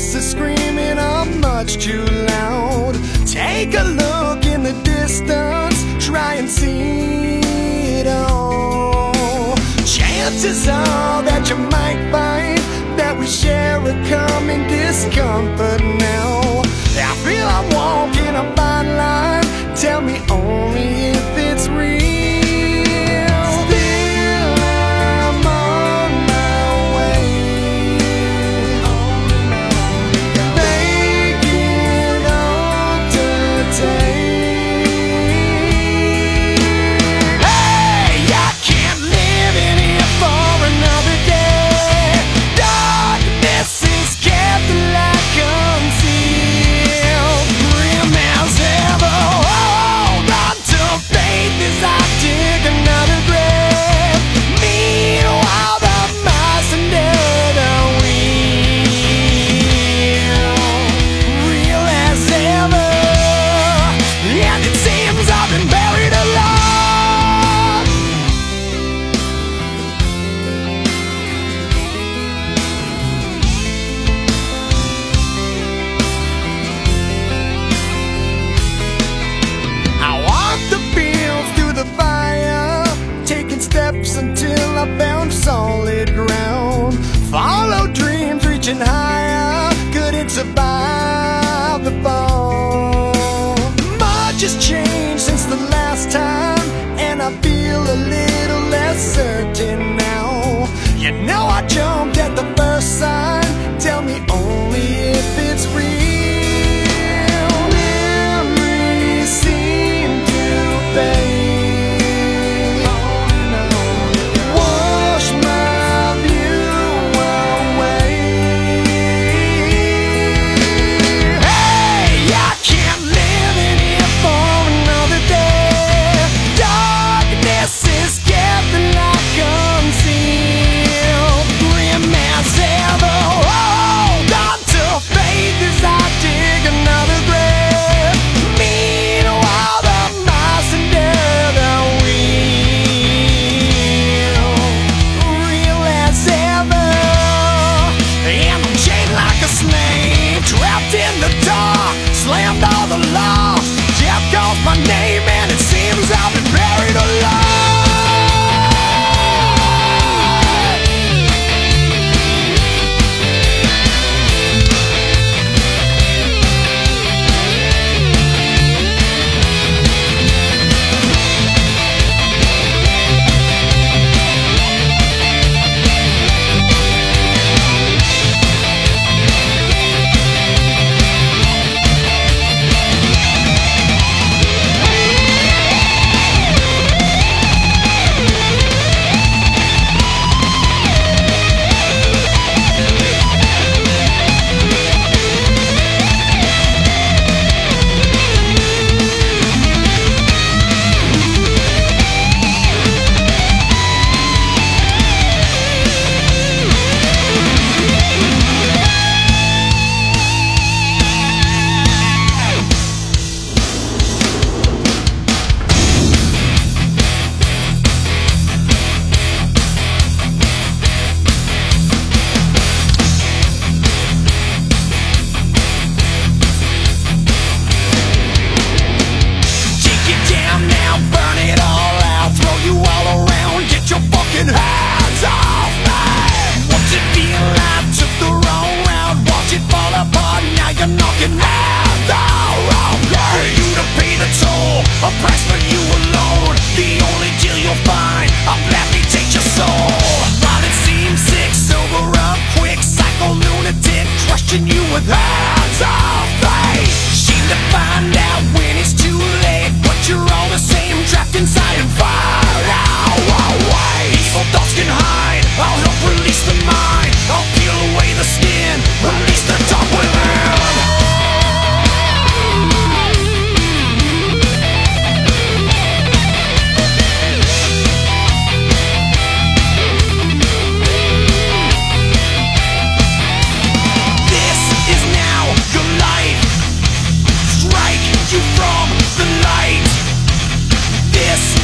voices screaming are much too loud. Take a look in the distance, try and see it all. Chances are that you might find that we share a common discomfort now. I feel I'm walking a fine line, tell me only if it's real. Still I'm on my way, making all today. Hey, I can't live in here for another day. Darkness is kept the light concealed, grim as ever. Hold on to faith as I dig another grave. Meanwhile the mice under the wheel, real as ever. And it seems I've been buried alive. I walked the fields through the fire, taking steps until I found solid ground. Followed dreams reaching higher, couldn't survive the fall. Much has changed since the last time, and I feel a little less certain now. You know I jumped at the first sign, tell me only if it's real. Memories seem to fade, wash my view away. Hey, I can't live in here for another day. Darkness is kept the light concealed, grim as ever. Hold on to faith as I dig another grave. Meanwhile the mice under the wheel, real as ever. And I'm chained like a slave, trapped in the dark, slammed all the locks. Death calls my name and it seems I've been buried alive. Hands off me. What's it feel like? Took the wrong route, watch it fall apart. Now you're knocking me the wrong way. For you to pay the toll, a price for you alone. The only deal you'll find, I'll gladly take your soul. While it seems sick, sober up quick, psycho lunatic, crushing you with hands off me. Shame to find out when it's too late, but you're all the same, trapped inside and fired out. Evil thoughts can hide, I'll help release the mind. I'll peel away the skin, release the dark within. This is now your life. Strike you from the light. This